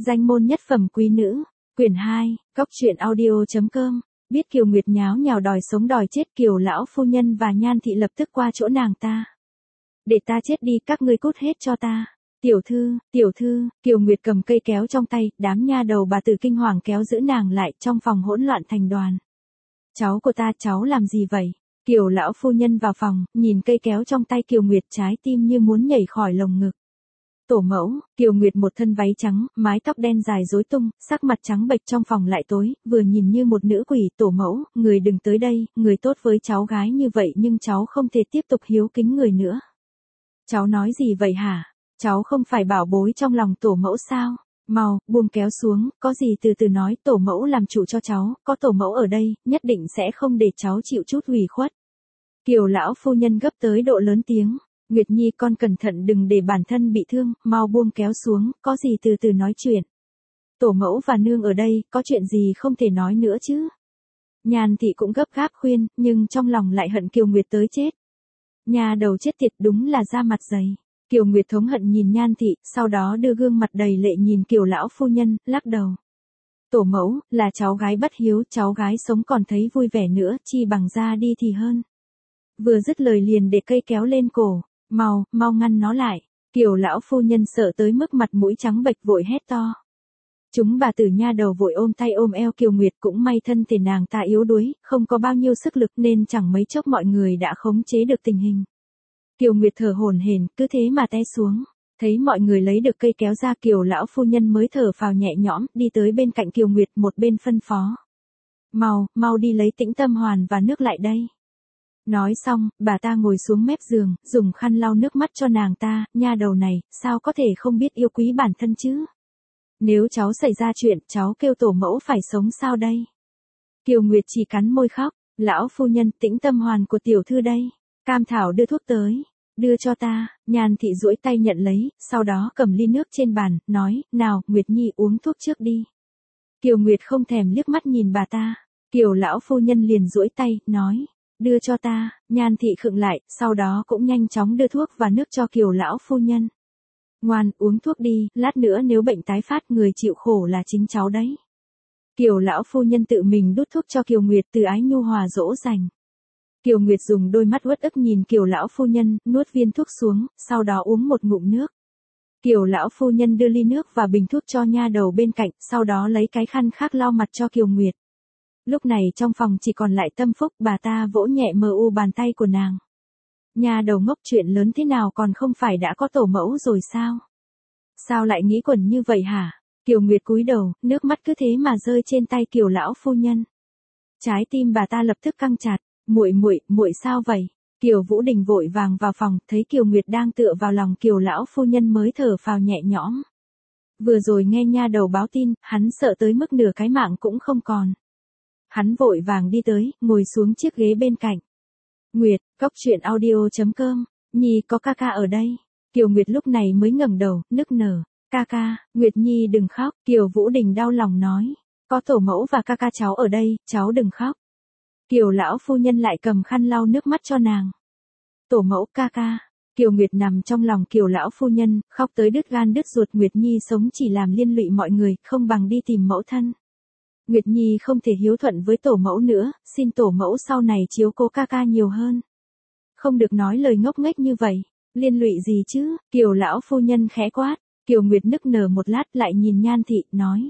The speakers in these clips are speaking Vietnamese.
Danh môn nhất phẩm quý nữ, quyển 2, Cóc truyện audio.com. Biết Kiều Nguyệt nháo nhào đòi sống đòi chết, Kiều lão phu nhân và Nhan thị lập tức qua chỗ nàng ta. Để ta chết đi, các ngươi cút hết cho ta. Tiểu thư, Kiều Nguyệt cầm cây kéo trong tay, đám nha đầu bà tử kinh hoàng kéo giữ nàng lại, trong phòng hỗn loạn thành đoàn. Cháu của ta, cháu làm gì vậy? Kiều lão phu nhân vào phòng, nhìn cây kéo trong tay Kiều Nguyệt, trái tim như muốn nhảy khỏi lồng ngực. Tổ mẫu, Kiều Nguyệt một thân váy trắng, mái tóc đen dài rối tung, sắc mặt trắng bệch, trong phòng lại tối, vừa nhìn như một nữ quỷ. Tổ mẫu, người đừng tới đây, người tốt với cháu gái như vậy nhưng cháu không thể tiếp tục hiếu kính người nữa. Cháu nói gì vậy hả? Cháu không phải bảo bối trong lòng tổ mẫu sao? Mau, buông kéo xuống, có gì từ từ nói, tổ mẫu làm chủ cho cháu, có tổ mẫu ở đây, nhất định sẽ không để cháu chịu chút ủy khuất. Kiều lão phu nhân gấp tới độ lớn tiếng. Nguyệt Nhi, con cẩn thận đừng để bản thân bị thương, mau buông kéo xuống, có gì từ từ nói chuyện. Tổ mẫu và nương ở đây, có chuyện gì không thể nói nữa chứ? Nhan thị cũng gấp gáp khuyên, nhưng trong lòng lại hận Kiều Nguyệt tới chết. Nhà đầu chết tiệt, đúng là da mặt dày. Kiều Nguyệt thống hận nhìn Nhan thị, sau đó đưa gương mặt đầy lệ nhìn Kiều lão phu nhân, lắc đầu. Tổ mẫu, là cháu gái bất hiếu, cháu gái sống còn thấy vui vẻ nữa, chi bằng ra đi thì hơn. Vừa dứt lời liền để cây kéo lên cổ. Mau ngăn nó lại. Kiều lão phu nhân sợ tới mức mặt mũi trắng bệch, vội hét to. Chúng bà tử nha đầu vội ôm tay ôm eo Kiều Nguyệt, cũng may thân thể nàng ta yếu đuối, không có bao nhiêu sức lực nên chẳng mấy chốc mọi người đã khống chế được tình hình. Kiều Nguyệt thở hổn hển, cứ thế mà té xuống. Thấy mọi người lấy được cây kéo ra, Kiều lão phu nhân mới thở phào nhẹ nhõm, đi tới bên cạnh Kiều Nguyệt, một bên phân phó. Mau đi lấy Tĩnh Tâm Hoàn và nước lại đây. Nói xong, bà ta ngồi xuống mép giường, dùng khăn lau nước mắt cho nàng ta. Nha đầu này, sao có thể không biết yêu quý bản thân chứ? Nếu cháu xảy ra chuyện, cháu kêu tổ mẫu phải sống sao đây? Kiều Nguyệt chỉ cắn môi khóc. Lão phu nhân, Tĩnh Tâm Hoàn của tiểu thư đây. Cam Thảo đưa thuốc tới. Đưa cho ta. Nhan thị duỗi tay nhận lấy, sau đó cầm ly nước trên bàn, nói, nào, Nguyệt Nhi uống thuốc trước đi. Kiều Nguyệt không thèm liếc mắt nhìn bà ta. Kiều lão phu nhân liền duỗi tay, nói. Đưa cho ta. Nhan thị khựng lại, sau đó cũng nhanh chóng đưa thuốc và nước cho Kiều lão phu nhân. Ngoan, uống thuốc đi, lát nữa nếu bệnh tái phát, người chịu khổ là chính cháu đấy. Kiều lão phu nhân tự mình đút thuốc cho Kiều Nguyệt, từ ái nhu hòa dỗ dành. Kiều Nguyệt dùng đôi mắt uất ức nhìn Kiều lão phu nhân, nuốt viên thuốc xuống, sau đó uống một ngụm nước. Kiều lão phu nhân đưa ly nước và bình thuốc cho nha đầu bên cạnh, sau đó lấy cái khăn khác lau mặt cho Kiều Nguyệt. Lúc này trong phòng chỉ còn lại Tâm Phúc, bà ta vỗ nhẹ mờ u bàn tay của nàng. Nha đầu ngốc, chuyện lớn thế nào còn không phải đã có tổ mẫu rồi sao? Sao lại nghĩ quẩn như vậy hả? Kiều Nguyệt cúi đầu, nước mắt cứ thế mà rơi trên tay Kiều lão phu nhân. Trái tim bà ta lập tức căng chặt. Muội sao vậy? Kiều Vũ Đình vội vàng vào phòng, thấy Kiều Nguyệt đang tựa vào lòng Kiều lão phu nhân mới thở phào nhẹ nhõm. Vừa rồi nghe nha đầu báo tin, hắn sợ tới mức nửa cái mạng cũng không còn. Hắn vội vàng đi tới, ngồi xuống chiếc ghế bên cạnh. Nguyệt, Cóc truyện audio.com, Nhi có ca ca ở đây. Kiều Nguyệt lúc này mới ngẩng đầu, nức nở. Ca ca, Nguyệt Nhi đừng khóc. Kiều Vũ Đình đau lòng nói. Có tổ mẫu và ca ca cháu ở đây, cháu đừng khóc. Kiều lão phu nhân lại cầm khăn lau nước mắt cho nàng. Tổ mẫu, ca ca. Kiều Nguyệt nằm trong lòng Kiều lão phu nhân, khóc tới đứt gan đứt ruột. Nguyệt Nhi sống chỉ làm liên lụy mọi người, không bằng đi tìm mẫu thân. Nguyệt Nhi không thể hiếu thuận với tổ mẫu nữa, xin tổ mẫu sau này chiếu cố ca ca nhiều hơn. Không được nói lời ngốc nghếch như vậy. Liên lụy gì chứ? Kiều lão phu nhân khẽ quát. Kiều Nguyệt nức nở một lát, lại nhìn Nhan thị, nói.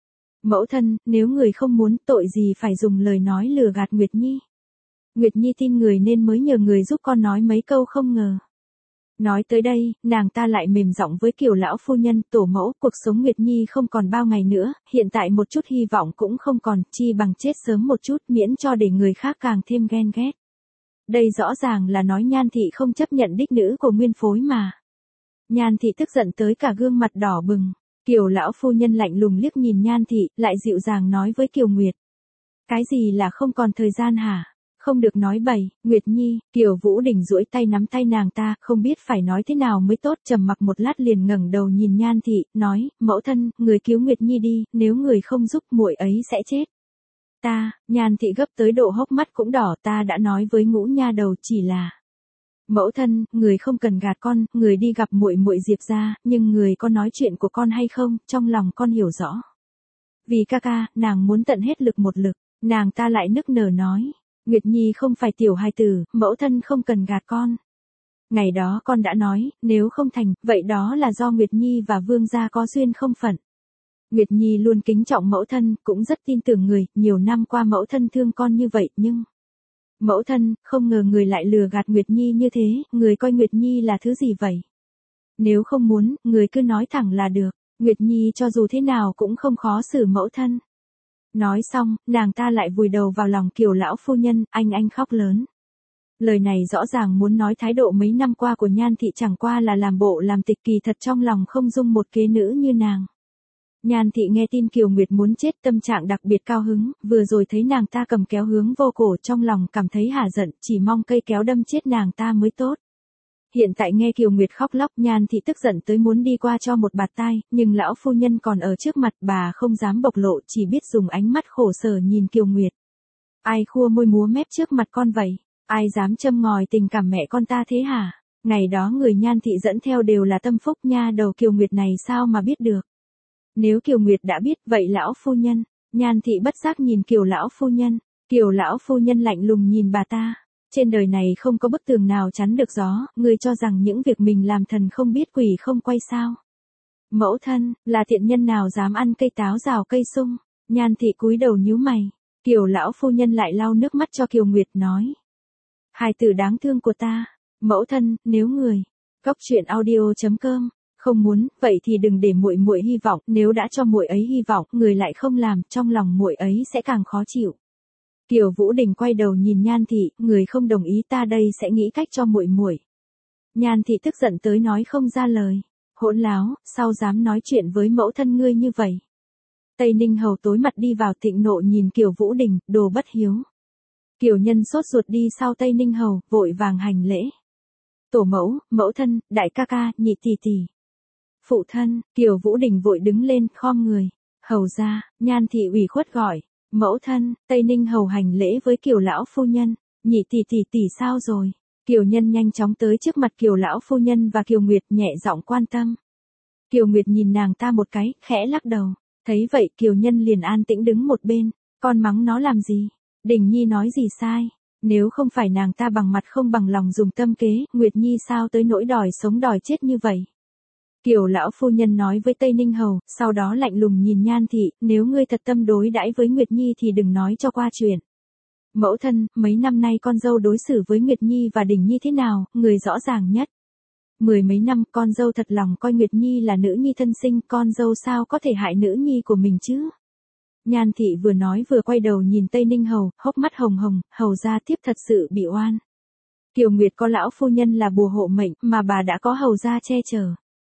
Mẫu thân, nếu người không muốn, tội gì phải dùng lời nói lừa gạt Nguyệt Nhi. Nguyệt Nhi tin người nên mới nhờ người giúp con nói mấy câu không ngờ. Nói tới đây, nàng ta lại mềm giọng với Kiều lão phu nhân, tổ mẫu, cuộc sống Nguyệt Nhi không còn bao ngày nữa, hiện tại một chút hy vọng cũng không còn, chi bằng chết sớm một chút, miễn cho để người khác càng thêm ghen ghét. Đây rõ ràng là nói Nhan thị không chấp nhận đích nữ của nguyên phối mà. Nhan thị tức giận tới cả gương mặt đỏ bừng. Kiều lão phu nhân lạnh lùng liếc nhìn Nhan thị, lại dịu dàng nói với Kiều Nguyệt. Cái gì là không còn thời gian hả? Không được nói bậy. Nguyệt Nhi. Kiều Vũ Đình duỗi tay nắm tay nàng ta, không biết phải nói thế nào mới tốt, trầm mặc một lát liền ngẩng đầu nhìn Nhan thị, nói, mẫu thân, người cứu Nguyệt Nhi đi, nếu người không giúp muội ấy sẽ chết. Ta. Nhan thị gấp tới độ hốc mắt cũng đỏ, ta đã nói với Ngũ nha đầu chỉ là. Mẫu thân, người không cần gạt con, người đi gặp muội muội Diệp gia, nhưng người có nói chuyện của con hay không, trong lòng con hiểu rõ. Vì ca ca, nàng muốn tận hết lực một lực, nàng ta lại nức nở nói. Nguyệt Nhi không phải tiểu hài tử, mẫu thân không cần gạt con. Ngày đó con đã nói, nếu không thành, vậy đó là do Nguyệt Nhi và Vương gia có duyên không phận. Nguyệt Nhi luôn kính trọng mẫu thân, cũng rất tin tưởng người, nhiều năm qua mẫu thân thương con như vậy, nhưng... Mẫu thân, không ngờ người lại lừa gạt Nguyệt Nhi như thế, người coi Nguyệt Nhi là thứ gì vậy? Nếu không muốn, người cứ nói thẳng là được, Nguyệt Nhi cho dù thế nào cũng không khó xử mẫu thân. Nói xong, nàng ta lại vùi đầu vào lòng Kiều lão phu nhân, anh khóc lớn. Lời này rõ ràng muốn nói thái độ mấy năm qua của Nhan Thị chẳng qua là làm bộ làm tịch, kỳ thật trong lòng không dung một kế nữ như nàng. Nhan Thị nghe tin Kiều Nguyệt muốn chết, tâm trạng đặc biệt cao hứng, vừa rồi thấy nàng ta cầm kéo hướng vô cổ, trong lòng cảm thấy hả giận, chỉ mong cây kéo đâm chết nàng ta mới tốt. Hiện tại nghe Kiều Nguyệt khóc lóc, Nhan Thị tức giận tới muốn đi qua cho một bạt tai, nhưng lão phu nhân còn ở trước mặt, bà không dám bộc lộ, chỉ biết dùng ánh mắt khổ sở nhìn Kiều Nguyệt. Ai khua môi múa mép trước mặt con vậy? Ai dám châm ngòi tình cảm mẹ con ta thế hả? Ngày đó người Nhan Thị dẫn theo đều là tâm phúc, nha đầu Kiều Nguyệt này sao mà biết được? Nếu Kiều Nguyệt đã biết, vậy lão phu nhân, Nhan Thị bất giác nhìn Kiều lão phu nhân, Kiều lão phu nhân lạnh lùng nhìn bà ta. Trên đời này không có bức tường nào chắn được gió, ngươi cho rằng những việc mình làm thần không biết quỷ không quay sao? Mẫu thân, là thiện nhân nào dám ăn cây táo rào cây sung? Nhan Thị cúi đầu nhíu mày, Kiều lão phu nhân lại lau nước mắt cho Kiều Nguyệt nói. Hài tử đáng thương của ta, mẫu thân, nếu người, Cóc truyện audio.com, không muốn, vậy thì đừng để muội muội hy vọng, nếu đã cho muội ấy hy vọng, người lại không làm, trong lòng muội ấy sẽ càng khó chịu. Kiều Vũ Đình quay đầu nhìn Nhan Thị, người không đồng ý ta đây sẽ nghĩ cách cho muội muội. Nhan Thị tức giận tới nói không ra lời, hỗn láo, sao dám nói chuyện với mẫu thân ngươi như vậy? Tây Ninh Hầu tối mặt đi vào thịnh nộ nhìn Kiều Vũ Đình, đồ bất hiếu. Kiều Nhân sốt ruột đi sau Tây Ninh Hầu, vội vàng hành lễ. Tổ mẫu, mẫu thân, đại ca ca, nhị tỷ tỷ. Phụ thân, Kiều Vũ Đình vội đứng lên, khom người. Hầu ra, Nhan Thị ủy khuất gọi. Mẫu thân, Tây Ninh Hầu hành lễ với Kiều lão phu nhân. Nhị tỷ tỷ tỷ sao rồi? Kiều Nhân nhanh chóng tới trước mặt Kiều lão phu nhân và Kiều Nguyệt, nhẹ giọng quan tâm. Kiều Nguyệt nhìn nàng ta một cái, khẽ lắc đầu. Thấy vậy Kiều Nhân liền an tĩnh đứng một bên. Con mắng nó làm gì? Đình Nhi nói gì sai? Nếu không phải nàng ta bằng mặt không bằng lòng dùng tâm kế, Nguyệt Nhi sao tới nỗi đòi sống đòi chết như vậy? Kiều lão phu nhân nói với Tây Ninh Hầu, sau đó lạnh lùng nhìn Nhan Thị, nếu ngươi thật tâm đối đãi với Nguyệt Nhi thì đừng nói cho qua chuyện. Mẫu thân, mấy năm nay con dâu đối xử với Nguyệt Nhi và Đình Nhi thế nào, người rõ ràng nhất. Mười mấy năm con dâu thật lòng coi Nguyệt Nhi là nữ nhi thân sinh, con dâu sao có thể hại nữ nhi của mình chứ? Nhan Thị vừa nói vừa quay đầu nhìn Tây Ninh Hầu, hốc mắt hồng hồng, hầu ra tiếp thật sự bị oan. Kiều Nguyệt có lão phu nhân là bùa hộ mệnh, mà bà đã có hầu ra che chở.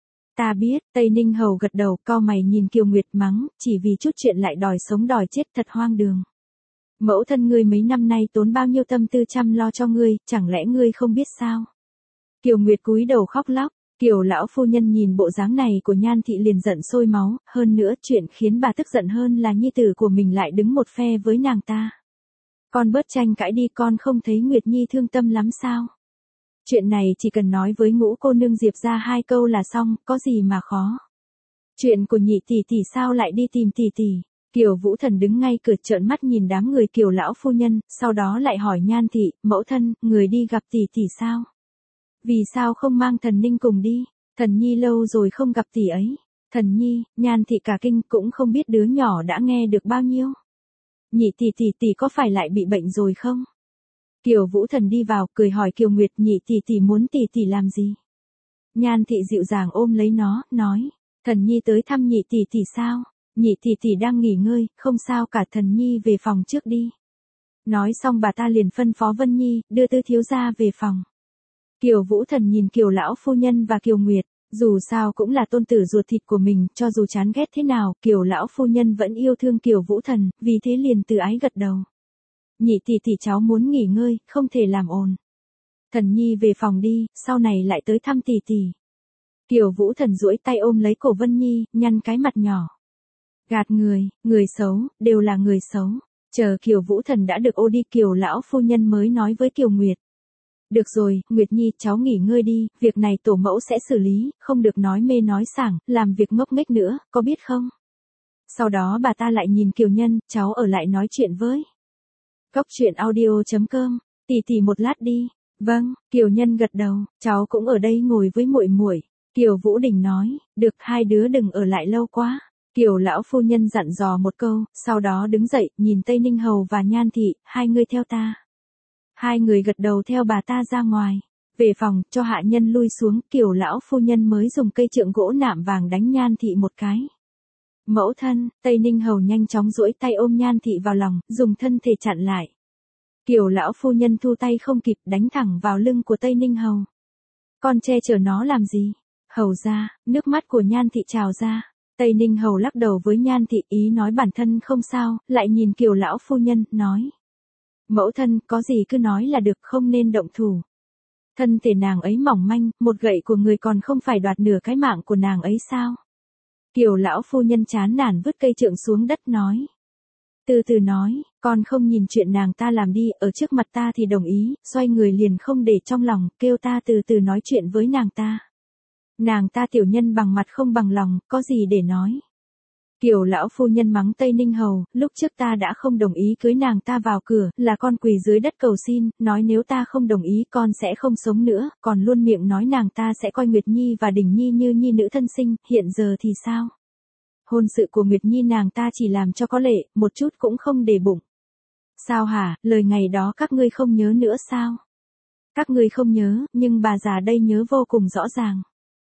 Ta biết, Tây Ninh Hầu gật đầu, cau mày nhìn Kiều Nguyệt mắng, chỉ vì chút chuyện lại đòi sống đòi chết, thật hoang đường. Mẫu thân ngươi mấy năm nay tốn bao nhiêu tâm tư chăm lo cho ngươi, chẳng lẽ ngươi không biết sao? Kiều Nguyệt cúi đầu khóc lóc. Kiều lão phu nhân nhìn bộ dáng này của Nhan Thị liền giận sôi máu, hơn nữa chuyện khiến bà tức giận hơn là nhi tử của mình lại đứng một phe với nàng ta. Con bớt tranh cãi đi, con không thấy Nguyệt Nhi thương tâm lắm sao? Chuyện này chỉ cần nói với Ngũ cô nương Diệp ra 2 câu là xong, có gì mà khó. Chuyện của nhị tỷ tỷ sao lại đi tìm tỷ tỷ? Kiều Vũ Thần đứng ngay cửa trợn mắt nhìn đám người Kiều lão phu nhân, sau đó lại hỏi Nhan Thị, mẫu thân, người đi gặp tỷ tỷ sao? Vì sao không mang Thần Ninh cùng đi? Thần Nhi lâu rồi không gặp tỷ ấy. Thần Nhi, Nhan Thị cả kinh, cũng không biết đứa nhỏ đã nghe được bao nhiêu. Nhị tỷ có phải lại bị bệnh rồi không? Kiều Vũ Thần đi vào, cười hỏi Kiều Nguyệt, nhị tỷ muốn tỷ làm gì? Nhan Thị dịu dàng ôm lấy nó, nói, Thần Nhi tới thăm nhị tỷ sao? Nhị tỷ đang nghỉ ngơi, không sao cả, Thần Nhi về phòng trước đi. Nói xong bà ta liền phân phó Vân Nhi, đưa Tư thiếu gia về phòng. Kiều Vũ Thần nhìn Kiều lão phu nhân và Kiều Nguyệt, dù sao cũng là tôn tử ruột thịt của mình, cho dù chán ghét thế nào, Kiều lão phu nhân vẫn yêu thương Kiều Vũ Thần, vì thế liền từ ái gật đầu. Nhị tỷ cháu muốn nghỉ ngơi, không thể làm ồn. Thần Nhi về phòng đi, sau này lại tới thăm tỷ tỷ. Kiều Vũ Thần duỗi tay ôm lấy cổ Vân Nhi, nhăn cái mặt nhỏ. Gạt người xấu, đều là người xấu. Chờ Kiều Vũ Thần đã được ô đi, Kiều lão phu nhân mới nói với Kiều Nguyệt. Được rồi, Nguyệt Nhi, cháu nghỉ ngơi đi, việc này tổ mẫu sẽ xử lý, không được nói mê nói sảng, làm việc ngốc nghếch nữa, có biết không? Sau đó bà ta lại nhìn Kiều Nhân, cháu ở lại nói chuyện với. Cốc truyện audio.com, tỷ một lát đi. Vâng, Kiều Nhân gật đầu, cháu cũng ở đây ngồi với muội muội. Kiều Vũ Đình nói, được, hai đứa đừng ở lại lâu quá. Kiều lão phu nhân dặn dò một câu, sau đó đứng dậy, nhìn Tây Ninh Hầu và Nhan Thị, hai người theo ta. Hai người gật đầu theo bà ta ra ngoài. Về phòng, cho hạ nhân lui xuống, Kiều lão phu nhân mới dùng cây trượng gỗ nạm vàng đánh Nhan Thị một cái. Mẫu thân, Tây Ninh Hầu nhanh chóng duỗi tay ôm Nhan Thị vào lòng, dùng thân thể chặn lại. Kiều lão phu nhân thu tay không kịp, đánh thẳng vào lưng của Tây Ninh Hầu. Con che chở nó làm gì? Hầu ra, nước mắt của Nhan Thị trào ra. Tây Ninh Hầu lắc đầu với Nhan Thị, ý nói bản thân không sao, lại nhìn Kiều lão phu nhân, nói. Mẫu thân, có gì cứ nói là được, không nên động thủ. Thân thể nàng ấy mỏng manh, một gậy của người còn không phải đoạt nửa cái mạng của nàng ấy sao? Kiều lão phu nhân chán nản vứt cây trượng xuống đất nói. Từ từ nói, con không nhìn chuyện nàng ta làm đi, ở trước mặt ta thì đồng ý, xoay người liền không để trong lòng, kêu ta từ từ nói chuyện với nàng ta. Nàng ta tiểu nhân bằng mặt không bằng lòng, có gì để nói. Kiều lão phu nhân mắng Tây Ninh Hầu, lúc trước ta đã không đồng ý cưới nàng ta vào cửa, là con quỳ dưới đất cầu xin, nói nếu ta không đồng ý con sẽ không sống nữa, còn luôn miệng nói nàng ta sẽ coi Nguyệt Nhi và Đình Nhi như nhi nữ thân sinh, hiện giờ thì sao? Hôn sự của Nguyệt Nhi nàng ta chỉ làm cho có lệ, một chút cũng không để bụng. Sao hả, lời ngày đó các ngươi không nhớ nữa sao? Các ngươi không nhớ, nhưng bà già đây nhớ vô cùng rõ ràng.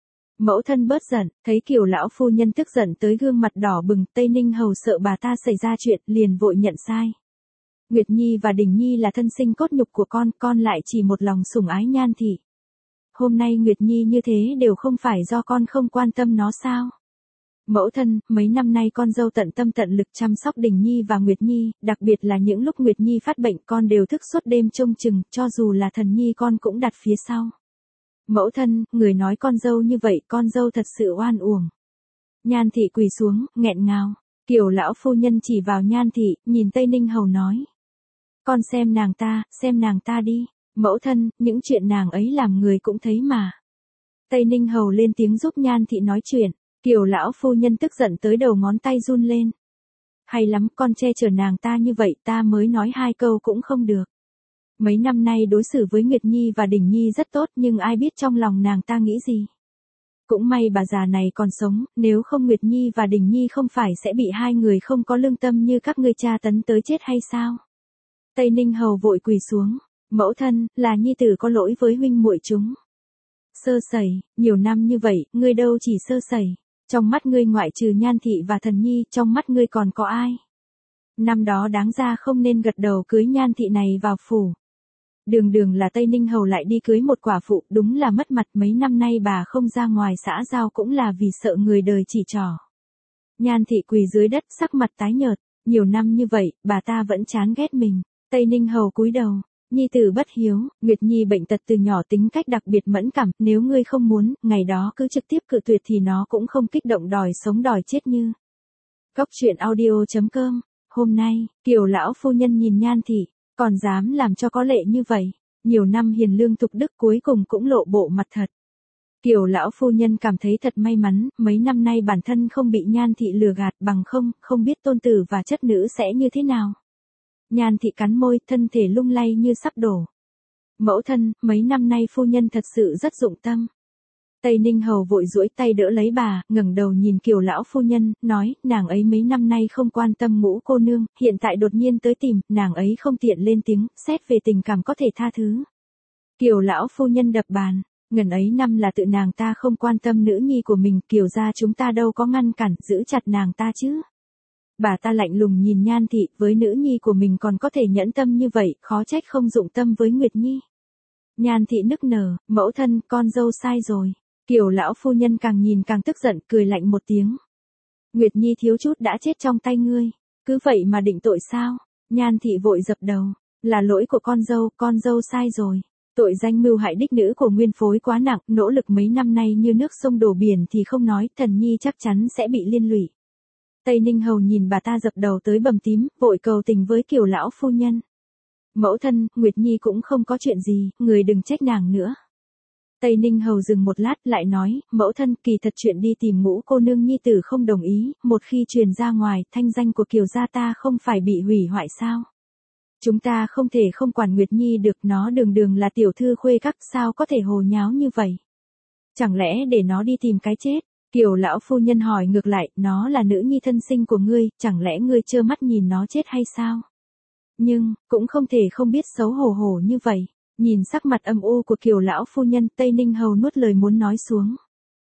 Mẫu thân bớt giận, thấy Kiều lão phu nhân tức giận tới gương mặt đỏ bừng, Tây Ninh Hầu sợ bà ta xảy ra chuyện, liền vội nhận sai. Nguyệt Nhi và Đình Nhi là thân sinh cốt nhục của con lại chỉ một lòng sủng ái Nhan Thị. Hôm nay Nguyệt Nhi như thế đều không phải do con không quan tâm nó sao? Mẫu thân, mấy năm nay con dâu tận tâm tận lực chăm sóc Đình Nhi và Nguyệt Nhi, đặc biệt là những lúc Nguyệt Nhi phát bệnh con đều thức suốt đêm trông chừng, cho dù là Thần Nhi con cũng đặt phía sau. Mẫu thân, người nói con dâu như vậy, con dâu thật sự oan uổng. Nhan Thị quỳ xuống, nghẹn ngào. Kiều lão phu nhân chỉ vào Nhan Thị, nhìn Tây Ninh Hầu nói. Con xem nàng ta đi. Mẫu thân, những chuyện nàng ấy làm người cũng thấy mà. Tây Ninh Hầu lên tiếng giúp Nhan Thị nói chuyện. Kiều lão phu nhân tức giận tới đầu ngón tay run lên. Hay lắm, con che chở nàng ta như vậy, ta mới nói hai câu cũng không được. Mấy năm nay đối xử với Nguyệt Nhi và Đình Nhi rất tốt, nhưng ai biết trong lòng nàng ta nghĩ gì. Cũng may bà già này còn sống, nếu không Nguyệt Nhi và Đình Nhi không phải sẽ bị hai người không có lương tâm như các ngươi tra tấn tới chết hay sao? Tây Ninh Hầu vội quỳ xuống. Mẫu thân, là nhi tử có lỗi với huynh muội chúng. Sơ sẩy, nhiều năm như vậy, ngươi đâu chỉ sơ sẩy. Trong mắt ngươi ngoại trừ Nhan Thị và Thần Nhi, trong mắt ngươi còn có ai? Năm đó đáng ra không nên gật đầu cưới Nhan Thị này vào phủ. Đường là Tây Ninh Hầu lại đi cưới một quả phụ, đúng là mất mặt, mấy năm nay bà không ra ngoài xã giao cũng là vì sợ người đời chỉ trỏ. Nhan Thị quỳ dưới đất sắc mặt tái nhợt, nhiều năm như vậy, bà ta vẫn chán ghét mình. Tây Ninh Hầu cúi đầu, nhi tử bất hiếu, Nguyệt Nhi bệnh tật từ nhỏ tính cách đặc biệt mẫn cảm, nếu ngươi không muốn, ngày đó cứ trực tiếp cự tuyệt thì nó cũng không kích động đòi sống đòi chết như. Cốc truyện audio.com, hôm nay, Kiều lão phu nhân nhìn Nhan Thị, còn dám làm cho có lệ như vậy, nhiều năm hiền lương thục đức cuối cùng cũng lộ bộ mặt thật. Kiều lão phu nhân cảm thấy thật may mắn, mấy năm nay bản thân không bị Nhan Thị lừa gạt, bằng không biết tôn tử và chất nữ sẽ như thế nào. Nhan Thị cắn môi, thân thể lung lay như sắp đổ. Mẫu thân, mấy năm nay phu nhân thật sự rất dụng tâm. Tây Ninh Hầu vội duỗi tay đỡ lấy bà, ngẩng đầu nhìn Kiều lão phu nhân, nói, nàng ấy mấy năm nay không quan tâm Ngũ cô nương, hiện tại đột nhiên tới tìm, nàng ấy không tiện lên tiếng, xét về tình cảm có thể tha thứ. Kiều lão phu nhân đập bàn, ngần ấy năm là tự nàng ta không quan tâm nữ nhi của mình, Kiều gia chúng ta đâu có ngăn cản, giữ chặt nàng ta chứ. Bà ta lạnh lùng nhìn Nhan Thị, với nữ nhi của mình còn có thể nhẫn tâm như vậy, khó trách không dụng tâm với Nguyệt Nhi. Nhan Thị nức nở, mẫu thân, con dâu sai rồi. Kiều lão phu nhân càng nhìn càng tức giận, cười lạnh một tiếng. Nguyệt Nhi thiếu chút đã chết trong tay ngươi, cứ vậy mà định tội sao? Nhan Thị vội dập đầu, là lỗi của con dâu sai rồi. Tội danh mưu hại đích nữ của nguyên phối quá nặng, nỗ lực mấy năm nay như nước sông đổ biển thì không nói, Thần Nhi chắc chắn sẽ bị liên lụy. Tây Ninh Hầu nhìn bà ta dập đầu tới bầm tím, vội cầu tình với Kiều lão phu nhân. Mẫu thân, Nguyệt Nhi cũng không có chuyện gì, người đừng trách nàng nữa. Tây Ninh Hầu dừng một lát lại nói, mẫu thân, kỳ thật chuyện đi tìm Ngũ cô nương nhi tử không đồng ý, một khi truyền ra ngoài, thanh danh của Kiều gia ta không phải bị hủy hoại sao? Chúng ta không thể không quản Nguyệt Nhi được, nó đường đường là tiểu thư khuê các, sao có thể hồ nháo như vậy? Chẳng lẽ để nó đi tìm cái chết? Kiều lão phu nhân hỏi ngược lại, nó là nữ nhi thân sinh của ngươi, chẳng lẽ ngươi trơ mắt nhìn nó chết hay sao? Nhưng, cũng không thể không biết xấu hổ như vậy. Nhìn sắc mặt âm u của Kiều lão phu nhân, Tây Ninh Hầu nuốt lời muốn nói xuống.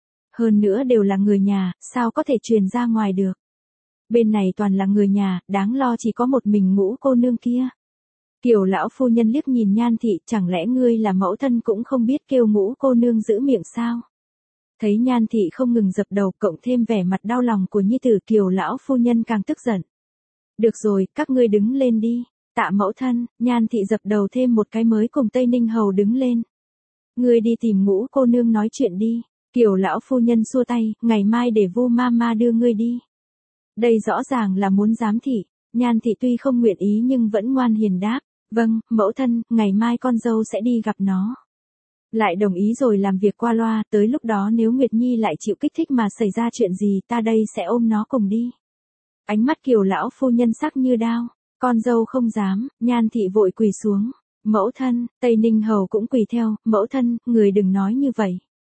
Hơn nữa đều là người nhà, sao có thể truyền ra ngoài được? Bên này toàn là người nhà, đáng lo chỉ có một mình Ngũ cô nương kia. Kiều lão phu nhân liếc nhìn Nhan thị, chẳng lẽ ngươi là mẫu thân cũng không biết kêu Ngũ cô nương giữ miệng sao? Thấy Nhan thị không ngừng dập đầu, cộng thêm vẻ mặt đau lòng của nhi tử, Kiều lão phu nhân càng tức giận. Được rồi, các ngươi đứng lên đi. Tạ mẫu thân. Nhan thị dập đầu thêm một cái mới cùng Tây Ninh Hầu đứng lên. Ngươi đi tìm Ngũ cô nương nói chuyện đi. Kiều lão phu nhân xua tay, ngày mai để Vu Mama đưa ngươi đi. Đây rõ ràng là muốn giám thị. Nhan thị tuy không nguyện ý nhưng vẫn ngoan hiền đáp. Vâng, mẫu thân, ngày mai con dâu sẽ đi gặp nó. Lại đồng ý rồi làm việc qua loa, tới lúc đó nếu Nguyệt Nhi lại chịu kích thích mà xảy ra chuyện gì, ta đây sẽ ôm nó cùng đi. Ánh mắt Kiều lão phu nhân sắc như đao. Con dâu không dám. Nhan thị vội quỳ xuống. Mẫu thân. Tây Ninh Hầu cũng quỳ theo. Mẫu thân, người đừng nói như vậy.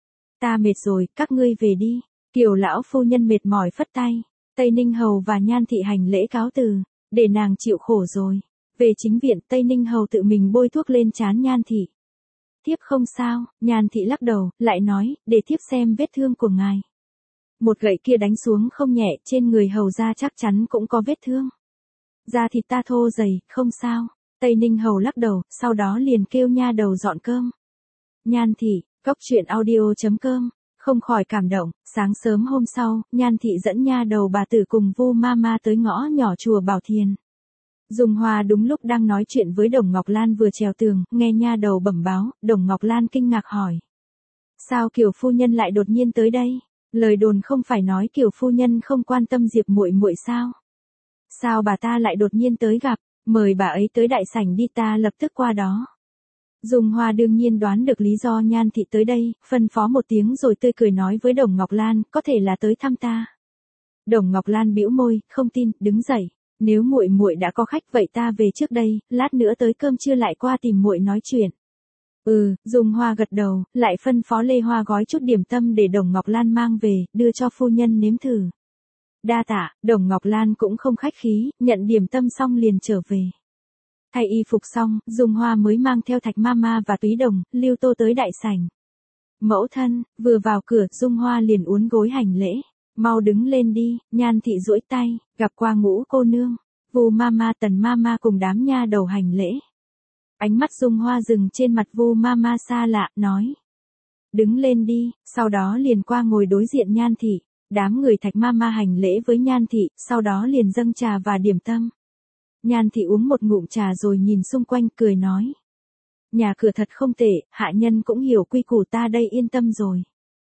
Ta mệt rồi, các ngươi về đi. Kiều lão phu nhân mệt mỏi phất tay. Tây Ninh Hầu và Nhan thị hành lễ cáo từ, để nàng chịu khổ rồi. Về chính viện, Tây Ninh Hầu tự mình bôi thuốc lên trán Nhan thị. Thiếp không sao. Nhan thị lắc đầu, lại nói, để thiếp xem vết thương của ngài. Một gậy kia đánh xuống không nhẹ, trên người hầu ra chắc chắn cũng có vết thương. Da thịt ta thô dày, không sao. Tây Ninh Hầu lắc đầu, sau đó liền kêu nha đầu dọn cơm. Nhan thị, cóc truyện audio.com, không khỏi cảm động. Sáng sớm hôm sau, Nhan thị dẫn nha đầu bà tử cùng Vu Mama tới ngõ nhỏ chùa Bảo Thiền. Dung Hoa đúng lúc đang nói chuyện với Đồng Ngọc Lan vừa trèo tường, nghe nha đầu bẩm báo, Đồng Ngọc Lan kinh ngạc hỏi. Sao Kiều phu nhân lại đột nhiên tới đây? Lời đồn không phải nói Kiều phu nhân không quan tâm Diệp muội muội sao? Sao bà ta lại đột nhiên tới gặp, mời bà ấy tới đại sảnh đi, ta lập tức qua đó. Dung Hoa đương nhiên đoán được lý do Nhan thị tới đây, phân phó một tiếng rồi tươi cười nói với Đồng Ngọc Lan, có thể là tới thăm ta. Đồng Ngọc Lan bĩu môi, không tin, đứng dậy. Nếu muội muội đã có khách vậy ta về trước đây, lát nữa tới cơm trưa lại qua tìm muội nói chuyện. Dung Hoa gật đầu, lại phân phó Lê Hoa gói chút điểm tâm để Đồng Ngọc Lan mang về, đưa cho phu nhân nếm thử. Đa tạ. Đồng Ngọc Lan cũng không khách khí, nhận điểm tâm xong liền trở về. Thay y phục xong, Dung Hoa mới mang theo Thạch Mama và Túy Đồng, Lưu Tô tới đại sảnh. Mẫu thân. Vừa vào cửa, Dung Hoa liền uốn gối hành lễ. Mau đứng lên đi. Nhan thị duỗi tay, gặp qua Ngũ cô nương. Vu Mama, Tần Mama cùng đám nha đầu hành lễ. Ánh mắt Dung Hoa dừng trên mặt Vu Mama xa lạ, nói. Đứng lên đi, sau đó liền qua ngồi đối diện Nhan thị. Đám người Thạch Mama hành lễ với Nhan thị, sau đó liền dâng trà và điểm tâm. Nhan thị uống một ngụm trà rồi nhìn xung quanh cười nói. Nhà cửa thật không tệ, hạ nhân cũng hiểu quy củ, ta đây yên tâm rồi.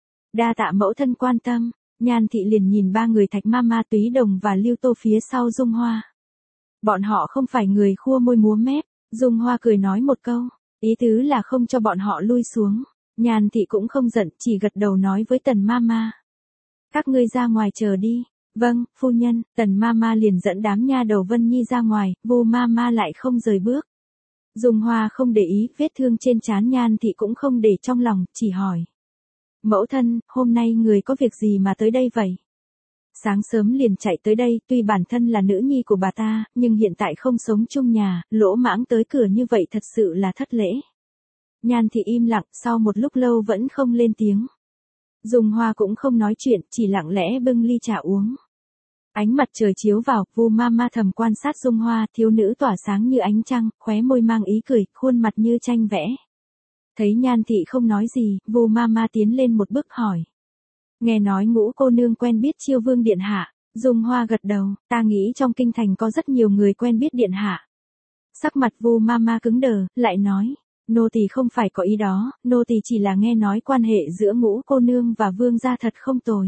Đa tạ mẫu thân quan tâm. Nhan thị liền nhìn ba người Thạch Mama, Túy Đồng và Lưu Tô phía sau Dung Hoa. Bọn họ không phải người khua môi múa mép. Dung Hoa cười nói một câu, ý tứ là không cho bọn họ lui xuống. Nhan thị cũng không giận, chỉ gật đầu nói với Tần Mama. Các ngươi ra ngoài chờ đi. Vâng, phu nhân. Tần Mama liền dẫn đám nha đầu Vân Nhi ra ngoài, Vu Mama lại không rời bước. Dung Hoa không để ý, vết thương trên trán Nhan thị cũng không để trong lòng, chỉ hỏi. Mẫu thân, hôm nay người có việc gì mà tới đây vậy? Sáng sớm liền chạy tới đây, tuy bản thân là nữ nhi của bà ta, nhưng hiện tại không sống chung nhà, lỗ mãng tới cửa như vậy thật sự là thất lễ. Nhan thị im lặng, sau một lúc lâu vẫn không lên tiếng. Dung Hoa cũng không nói chuyện, chỉ lặng lẽ bưng ly trà uống. Ánh mặt trời chiếu vào, Vu Mama thầm quan sát Dung Hoa, thiếu nữ tỏa sáng như ánh trăng, khóe môi mang ý cười, khuôn mặt như tranh vẽ. Thấy Nhan thị không nói gì, Vu Mama tiến lên một bước hỏi. Nghe nói Ngũ cô nương quen biết Chiêu Vương điện hạ. Dung Hoa gật đầu, ta nghĩ trong kinh thành có rất nhiều người quen biết điện hạ. Sắc mặt Vu Mama cứng đờ, lại nói. Nô tỳ không phải có ý đó, nô tỳ chỉ là nghe nói quan hệ giữa Ngũ cô nương và vương gia thật không tồi.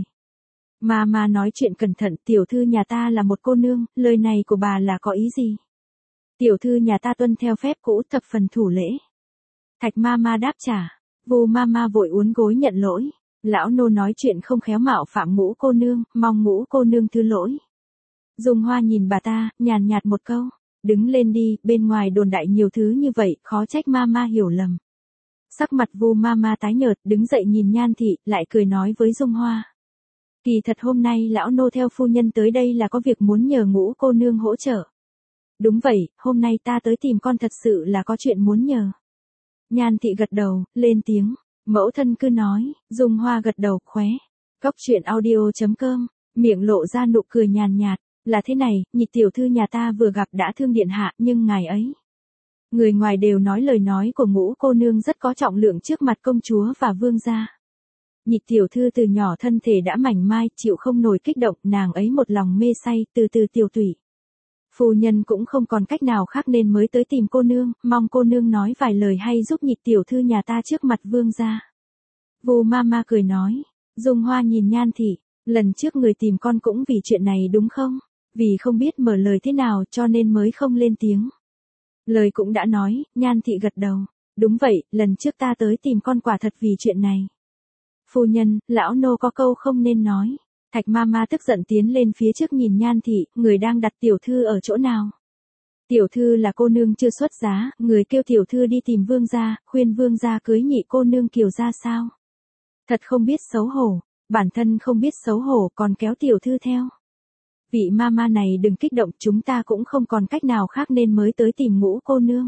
Mama nói chuyện cẩn thận, tiểu thư nhà ta là một cô nương, lời này của bà là có ý gì? Tiểu thư nhà ta tuân theo phép cũ thập phần thủ lễ. Thạch ma ma đáp trả. Vu ma ma vội uốn gối nhận lỗi. Lão nô nói chuyện không khéo mạo phạm Ngũ cô nương, mong Ngũ cô nương thứ lỗi. Dung Hoa nhìn bà ta, nhàn nhạt một câu. Đứng lên đi, bên ngoài đồn đại nhiều thứ như vậy, khó trách ma ma hiểu lầm. Sắc mặt Vu ma ma tái nhợt, đứng dậy nhìn Nhan thị, lại cười nói với Dung Hoa. Kỳ thật hôm nay lão nô theo phu nhân tới đây là có việc muốn nhờ Ngũ cô nương hỗ trợ. Đúng vậy, hôm nay ta tới tìm con thật sự là có chuyện muốn nhờ. Nhan thị gật đầu, lên tiếng. Mẫu thân cứ nói. Dung Hoa gật đầu, khóe. Cóc truyện audio.com, miệng lộ ra nụ cười nhàn nhạt. Là thế này, nhị tiểu thư nhà ta vừa gặp đã thương điện hạ, nhưng ngài ấy. Người ngoài đều nói lời nói của Ngũ cô nương rất có trọng lượng trước mặt công chúa và vương gia. Nhị tiểu thư từ nhỏ thân thể đã mảnh mai, chịu không nổi kích động, nàng ấy một lòng mê say, từ từ tiêu tủy. Phu nhân cũng không còn cách nào khác nên mới tới tìm cô nương, mong cô nương nói vài lời hay giúp nhị tiểu thư nhà ta trước mặt vương gia. Vu ma ma cười nói. Dung Hoa nhìn Nhan thị, lần trước người tìm con cũng vì chuyện này đúng không? Vì không biết mở lời thế nào cho nên mới không lên tiếng. Lời cũng đã nói, Nhan thị gật đầu. Đúng vậy, lần trước ta tới tìm con quả thật vì chuyện này. Phu nhân, lão nô có câu không nên nói. Thạch ma ma tức giận tiến lên phía trước nhìn Nhan thị, người đang đặt tiểu thư ở chỗ nào? Tiểu thư là cô nương chưa xuất giá, người kêu tiểu thư đi tìm vương gia, khuyên vương gia cưới nhị cô nương Kiều gia sao? Thật không biết xấu hổ, bản thân không biết xấu hổ còn kéo tiểu thư theo. Vị ma ma này đừng kích động, chúng ta cũng không còn cách nào khác nên mới tới tìm Ngũ cô nương.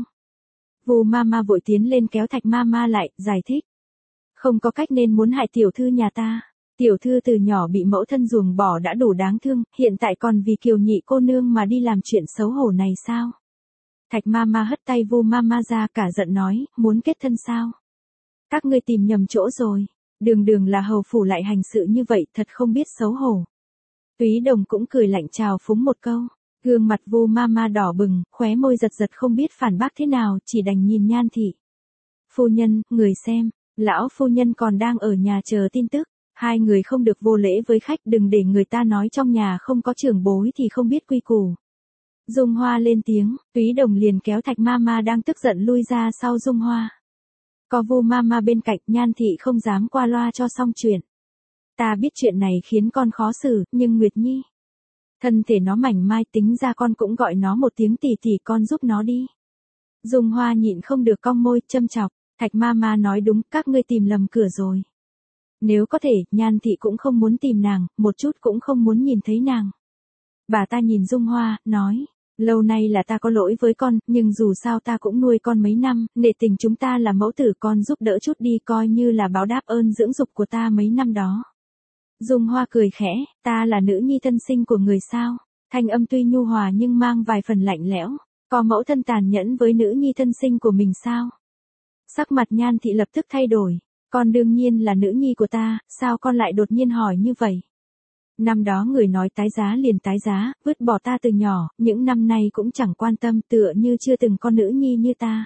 Vu ma ma vội tiến lên kéo Thạch ma ma lại, giải thích. Không có cách nên muốn hại tiểu thư nhà ta. Tiểu thư từ nhỏ bị mẫu thân ruồng bỏ đã đủ đáng thương, hiện tại còn vì Kiều nhị cô nương mà đi làm chuyện xấu hổ này sao? Thạch ma ma hất tay Vu ma ma ra cả giận nói, muốn kết thân sao? Các ngươi tìm nhầm chỗ rồi, đường đường là hầu phủ lại hành sự như vậy thật không biết xấu hổ. Túy Đồng cũng cười lạnh chào phúng một câu, gương mặt Vu ma ma đỏ bừng, khóe môi giật giật không biết phản bác thế nào, chỉ đành nhìn Nhan thị. Phu nhân, người xem, lão phu nhân còn đang ở nhà chờ tin tức. Hai người không được vô lễ với khách, đừng để người ta nói trong nhà không có trưởng bối thì không biết quy củ. Dung Hoa lên tiếng, Túy Đồng liền kéo Thạch ma ma đang tức giận lui ra sau Dung Hoa. Có Vu ma ma bên cạnh, Nhan thị không dám qua loa cho xong chuyện. Ta biết chuyện này khiến con khó xử, nhưng Nguyệt Nhi. Thân thể nó mảnh mai, tính ra con cũng gọi nó một tiếng tỷ tỷ, con giúp nó đi. Dung Hoa nhịn không được cong môi, châm chọc. Thạch ma ma nói đúng, các ngươi tìm lầm cửa rồi. Nếu có thể, Nhan thị cũng không muốn tìm nàng, một chút cũng không muốn nhìn thấy nàng. Bà ta nhìn Dung Hoa, nói, lâu nay là ta có lỗi với con, nhưng dù sao ta cũng nuôi con mấy năm, nể tình chúng ta là mẫu tử, con giúp đỡ chút đi coi như là báo đáp ơn dưỡng dục của ta mấy năm đó. Dung Hoa cười khẽ, ta là nữ nhi thân sinh của người sao? Thanh âm tuy nhu hòa nhưng mang vài phần lạnh lẽo, có mẫu thân tàn nhẫn với nữ nhi thân sinh của mình sao? Sắc mặt Nhan thị lập tức thay đổi. Con đương nhiên là nữ nhi của ta, sao con lại đột nhiên hỏi như vậy? Năm đó người nói tái giá liền tái giá, vứt bỏ ta từ nhỏ, những năm nay cũng chẳng quan tâm, tựa như chưa từng con nữ nhi như ta.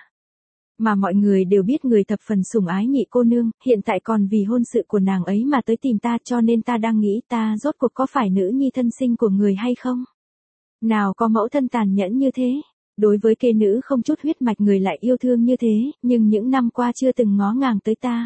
Mà mọi người đều biết người thập phần sủng ái nhị cô nương, hiện tại còn vì hôn sự của nàng ấy mà tới tìm ta, cho nên ta đang nghĩ ta rốt cuộc có phải nữ nhi thân sinh của người hay không? Nào có mẫu thân tàn nhẫn như thế? Đối với kê nữ không chút huyết mạch người lại yêu thương như thế, nhưng những năm qua chưa từng ngó ngàng tới ta.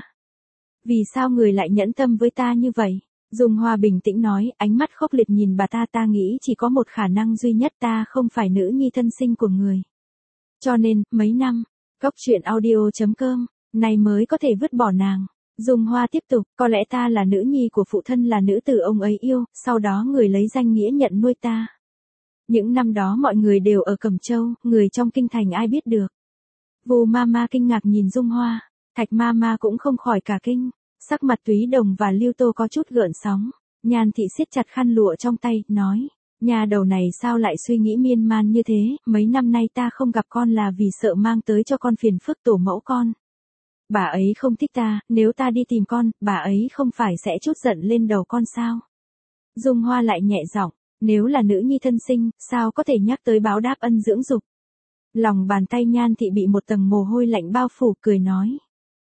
Vì sao người lại nhẫn tâm với ta như vậy? Dung Hoa bình tĩnh nói, ánh mắt khốc liệt nhìn bà ta nghĩ chỉ có một khả năng duy nhất, ta không phải nữ nhi thân sinh của người. Cho nên, mấy năm, cóc truyện audio.com, này mới có thể vứt bỏ nàng. Dung Hoa tiếp tục, có lẽ ta là nữ nhi của phụ thân là nữ tử ông ấy yêu, sau đó người lấy danh nghĩa nhận nuôi ta. Những năm đó mọi người đều ở Cẩm Châu, người trong kinh thành ai biết được. Vu ma ma kinh ngạc nhìn Dung Hoa, Thạch ma ma cũng không khỏi cả kinh. Sắc mặt Túy Đồng và Lưu Tô có chút gợn sóng. Nhan thị siết chặt khăn lụa trong tay, nói, nhà đầu này sao lại suy nghĩ miên man như thế, mấy năm nay ta không gặp con là vì sợ mang tới cho con phiền phức tổ mẫu con. Bà ấy không thích ta, nếu ta đi tìm con, bà ấy không phải sẽ trút giận lên đầu con sao? Dung Hoa lại nhẹ giọng, nếu là nữ nhi thân sinh, sao có thể nhắc tới báo đáp ân dưỡng dục? Lòng bàn tay Nhan thị bị một tầng mồ hôi lạnh bao phủ, cười nói.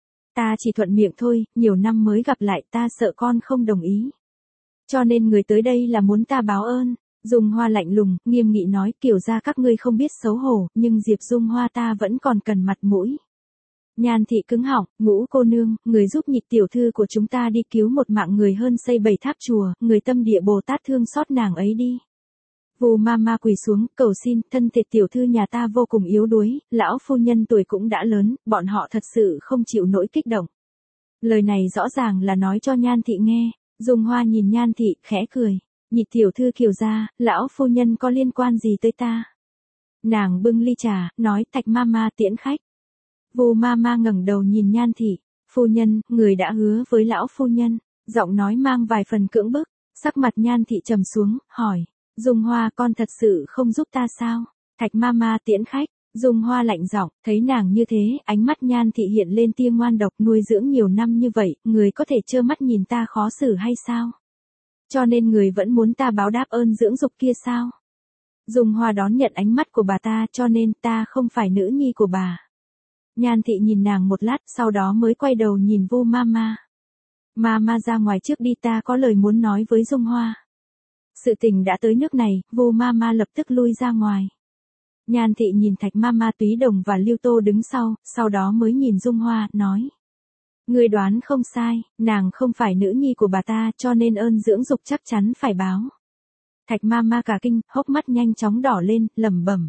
Ta chỉ thuận miệng thôi, nhiều năm mới gặp lại, ta sợ con không đồng ý. Cho nên người tới đây là muốn ta báo ơn. Dung Hoa lạnh lùng, nghiêm nghị nói, kiểu ra các ngươi không biết xấu hổ, nhưng Diệp Dung Hoa ta vẫn còn cần mặt mũi. Nhan thị cứng họng, Ngũ cô nương, người giúp Nhịch tiểu thư của chúng ta đi cứu một mạng người hơn xây 7 tháp chùa, người tâm địa Bồ Tát thương xót nàng ấy đi. Vu Mama quỳ xuống, cầu xin, thân thể tiểu thư nhà ta vô cùng yếu đuối, lão phu nhân tuổi cũng đã lớn, bọn họ thật sự không chịu nổi kích động. Lời này rõ ràng là nói cho Nhan thị nghe. Dung Hoa nhìn Nhan thị, khẽ cười. Nhịch tiểu thư kiều ra, lão phu nhân có liên quan gì tới ta? Nàng bưng ly trà, nói, Thạch Mama tiễn khách. Vu Mama ngẩng đầu nhìn Nhan thị, phu nhân, người đã hứa với lão phu nhân, giọng nói mang vài phần cưỡng bức, sắc mặt Nhan thị trầm xuống, hỏi, Dung Hoa con thật sự không giúp ta sao? Thạch Mama tiễn khách, Dung Hoa lạnh giọng, thấy nàng như thế, ánh mắt Nhan thị hiện lên tia ngoan độc, nuôi dưỡng nhiều năm như vậy, người có thể trơ mắt nhìn ta khó xử hay sao? Cho nên người vẫn muốn ta báo đáp ơn dưỡng dục kia sao? Dung Hoa đón nhận ánh mắt của bà ta, cho nên ta không phải nữ nhi của bà. Nhan thị nhìn nàng một lát, sau đó mới quay đầu nhìn Vu Mama. Mama ra ngoài trước đi, ta có lời muốn nói với Dung Hoa. Sự tình đã tới nước này, Vu Mama lập tức lui ra ngoài. Nhan thị nhìn Thạch Mama, Túy Đồng và Lưu Tô đứng sau đó mới nhìn Dung Hoa, nói. Ngươi đoán không sai, nàng không phải nữ nhi của bà ta, cho nên ơn dưỡng dục chắc chắn phải báo. Thạch Mama cả kinh, hốc mắt nhanh chóng đỏ lên, lẩm bẩm.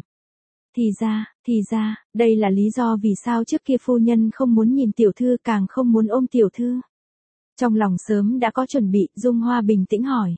Thì ra, đây là lý do vì sao trước kia phu nhân không muốn nhìn tiểu thư, càng không muốn ôm tiểu thư. Trong lòng sớm đã có chuẩn bị, Dung Hoa bình tĩnh hỏi.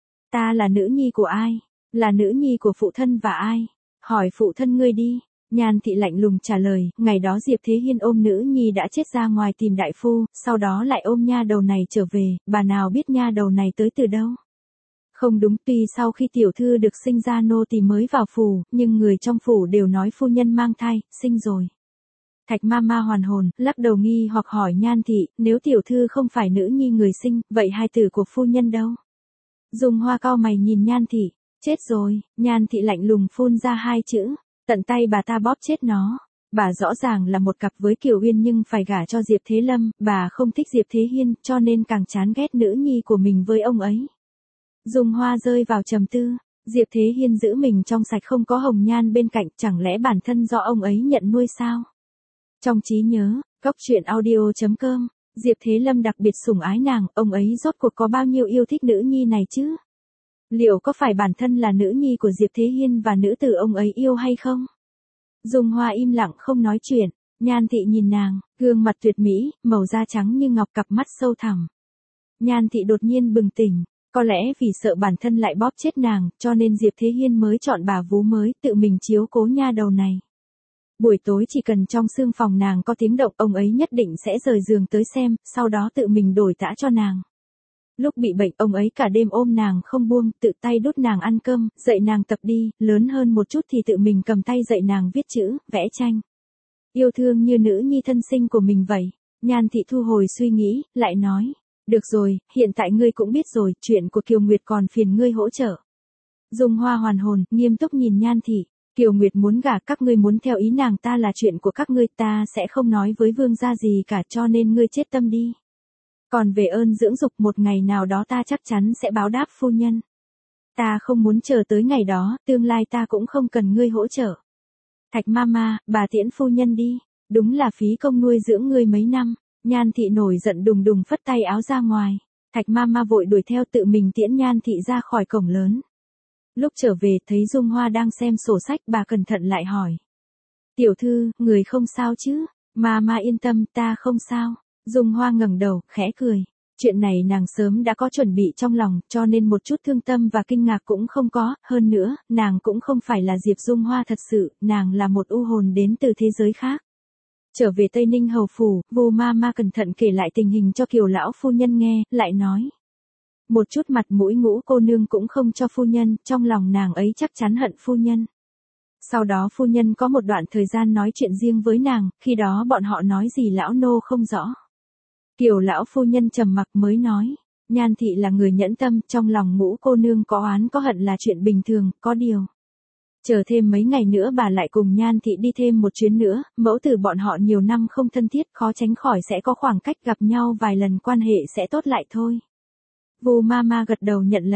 Ta là nữ nhi của ai? Là nữ nhi của phụ thân và ai? Hỏi phụ thân ngươi đi. Nhan thị lạnh lùng trả lời, ngày đó Diệp Thế Hiên ôm nữ nhi đã chết ra ngoài tìm đại phu, sau đó lại ôm nha đầu này trở về, bà nào biết nha đầu này tới từ đâu. Không đúng, tuy sau khi tiểu thư được sinh ra nô tỳ mới vào phủ, nhưng người trong phủ đều nói phu nhân mang thai, sinh rồi. Thạch Mama hoàn hồn, lắc đầu nghi hoặc hỏi Nhan thị, nếu tiểu thư không phải nữ nhi người sinh, vậy hài tử của phu nhân đâu? Dung Hoa cau mày nhìn Nhan thị, chết rồi. Nhan thị lạnh lùng phun ra hai chữ, tận tay bà ta bóp chết nó. Bà rõ ràng là một cặp với Kiều Uyên nhưng phải gả cho Diệp Thế Lâm, bà không thích Diệp Thế Hiên, cho nên càng chán ghét nữ nhi của mình với ông ấy. Dung Hoa rơi vào trầm tư, Diệp Thế Hiên giữ mình trong sạch không có Hồng Nhan bên cạnh, chẳng lẽ bản thân do ông ấy nhận nuôi sao? Trong trí nhớ, goctruyện audio.com, Diệp Thế Lâm đặc biệt sủng ái nàng, ông ấy rốt cuộc có bao nhiêu yêu thích nữ nhi này chứ? Liệu có phải bản thân là nữ nhi của Diệp Thế Hiên và nữ tử ông ấy yêu hay không? Dung Hoa im lặng không nói chuyện, Nhan thị nhìn nàng, gương mặt tuyệt mỹ, màu da trắng như ngọc, cặp mắt sâu thẳm. Nhan thị đột nhiên bừng tỉnh, có lẽ vì sợ bản thân lại bóp chết nàng, cho nên Diệp Thế Hiên mới chọn bà vú mới, tự mình chiếu cố nha đầu này. Buổi tối chỉ cần trong sương phòng nàng có tiếng động, ông ấy nhất định sẽ rời giường tới xem, sau đó tự mình đổi tã cho nàng. Lúc bị bệnh, ông ấy cả đêm ôm nàng không buông, tự tay đút nàng ăn cơm, dạy nàng tập đi, lớn hơn một chút thì tự mình cầm tay dạy nàng viết chữ, vẽ tranh. Yêu thương như nữ nhi thân sinh của mình vậy. Nhan thị thu hồi suy nghĩ, lại nói. Được rồi, hiện tại ngươi cũng biết rồi, chuyện của Kiều Nguyệt còn phiền ngươi hỗ trợ. Dung Hoa hoàn hồn, nghiêm túc nhìn Nhan thị. Kiều Nguyệt muốn gả, các ngươi muốn theo ý nàng ta là chuyện của các ngươi, ta sẽ không nói với vương gia gì cả, cho nên ngươi chết tâm đi. Còn về ơn dưỡng dục, một ngày nào đó ta chắc chắn sẽ báo đáp phu nhân. Ta không muốn chờ tới ngày đó, tương lai ta cũng không cần ngươi hỗ trợ. Thạch Mama, bà tiễn phu nhân đi, đúng là phí công nuôi dưỡng ngươi mấy năm. Nhan thị nổi giận đùng đùng phất tay áo ra ngoài. Thạch Mama vội đuổi theo, tự mình tiễn Nhan thị ra khỏi cổng lớn. Lúc trở về thấy Dung Hoa đang xem sổ sách, bà cẩn thận lại hỏi. Tiểu thư, người không sao chứ? Mama yên tâm, ta không sao. Dung Hoa ngẩng đầu, khẽ cười. Chuyện này nàng sớm đã có chuẩn bị trong lòng, cho nên một chút thương tâm và kinh ngạc cũng không có. Hơn nữa, nàng cũng không phải là Diệp Dung Hoa thật sự, nàng là một u hồn đến từ thế giới khác. Trở về Tây Ninh hầu phủ, Vu Mama cẩn thận kể lại tình hình cho Kiều lão phu nhân nghe, lại nói. Một chút mặt mũi Ngũ cô nương cũng không cho phu nhân, trong lòng nàng ấy chắc chắn hận phu nhân. Sau đó phu nhân có một đoạn thời gian nói chuyện riêng với nàng, khi đó bọn họ nói gì lão nô không rõ. Kiều lão phu nhân trầm mặc mới nói, Nhan thị là người nhẫn tâm, trong lòng Ngũ cô nương có oán có hận là chuyện bình thường, có điều. Chờ thêm mấy ngày nữa bà lại cùng Nhan thị đi thêm một chuyến nữa, mẫu tử bọn họ nhiều năm không thân thiết, khó tránh khỏi sẽ có khoảng cách, gặp nhau vài lần quan hệ sẽ tốt lại thôi. Vu Mama gật đầu nhận lệnh,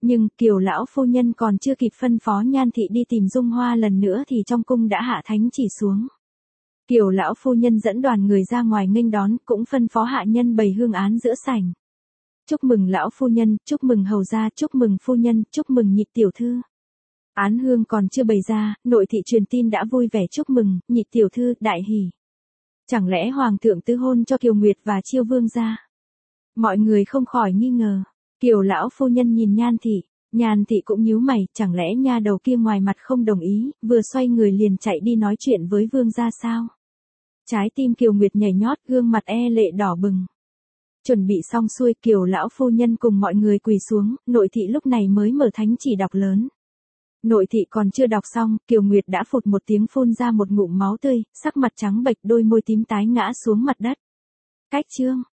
Nhưng Kiều lão phu nhân còn chưa kịp phân phó Nhan thị đi tìm Dung Hoa lần nữa thì trong cung đã hạ thánh chỉ xuống. Kiều lão phu nhân dẫn đoàn người ra ngoài nghênh đón, cũng phân phó hạ nhân bày hương án giữa sảnh. Chúc mừng lão phu nhân, chúc mừng hầu gia, chúc mừng phu nhân, chúc mừng Nhị tiểu thư. Án hương còn chưa bày ra, nội thị truyền tin đã vui vẻ chúc mừng, Nhị tiểu thư, đại hỉ. Chẳng lẽ hoàng thượng tứ hôn cho Kiều Nguyệt và Chiêu Vương gia? Mọi người không khỏi nghi ngờ. Kiều lão phu nhân nhìn Nhan thị cũng nhíu mày, chẳng lẽ nha đầu kia ngoài mặt không đồng ý, vừa xoay người liền chạy đi nói chuyện với Vương gia sao? Trái tim Kiều Nguyệt nhảy nhót, gương mặt e lệ đỏ bừng. Chuẩn bị xong xuôi, Kiều lão phu nhân cùng mọi người quỳ xuống, nội thị lúc này mới mở thánh chỉ đọc lớn. Nội thị còn chưa đọc xong, Kiều Nguyệt đã phụt một tiếng phun ra một ngụm máu tươi, sắc mặt trắng bệch, đôi môi tím tái ngã xuống mặt đất. Cách chương